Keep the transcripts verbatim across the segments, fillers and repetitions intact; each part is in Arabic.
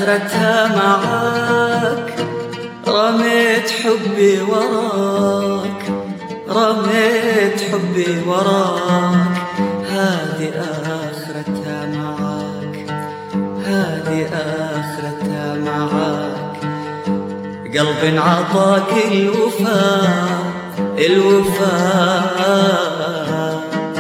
آخرتها معاك، رميت حبي وراك، رميت حبي وراك، هذه آخرتها معاك، هذه آخرتها معاك. قلب عطاك الوفاء، الوفاء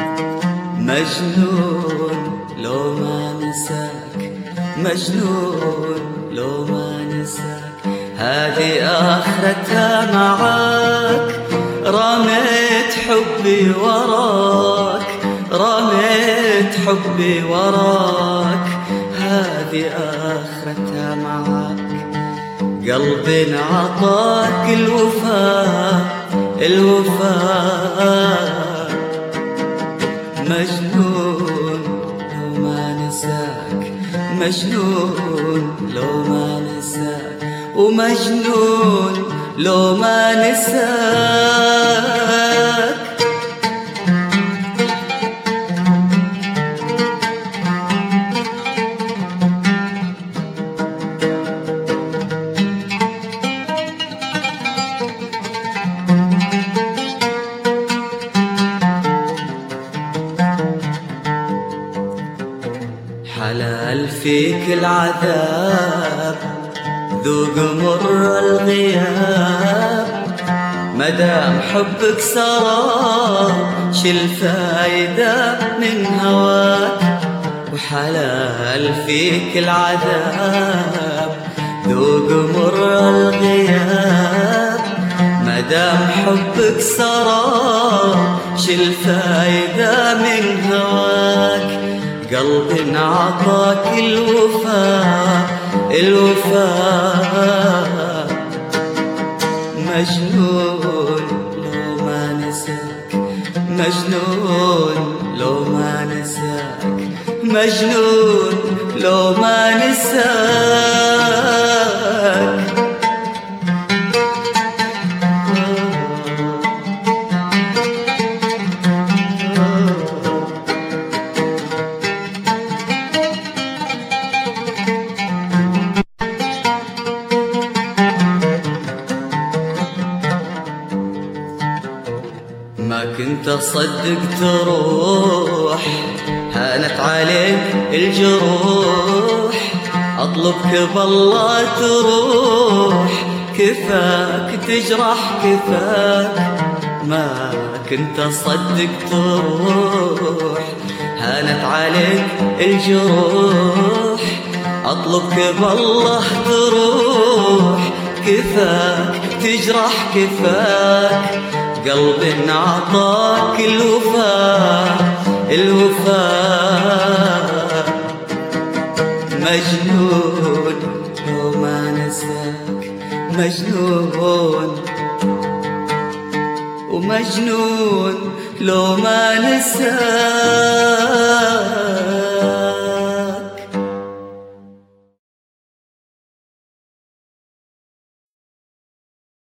مجنون لو ما نساك، مجنون لو ما نساك، هذه آخرتها معاك. رميت حبي وراك، رميت حبي وراك، هذه آخرتها معاك. قلب عطاك الوفاء، الوفاء مجنون لو ما نساك، مجنون لو ما نساك، ومجنون لو ما نساك. حلال فيك العذاب، ذوق مر الغياب، مدام حبك سراب، شل فايدة من هواك. وحلال فيك العذاب، ذوق مر الغياب، مدام حبك سراب، شل فايدة من هواك. قلب عطاك الوفاء، الوفاء مجنون لو ما نساك، مجنون لو ما نساك، مجنون لو ما نساك. ما كنت أصدق تروح، هانت عليك الجروح، أطلبك بالله تروح، كفاك تجرح كفاك. ما كنت أصدق تروح، هانت عليك الجروح، أطلبك بالله تروح، كفاك تجرح كفاك. قلب عطاك الوفاء، الوفاء مجنون لو ما نساك، مجنون ومجنون لو ما نساك.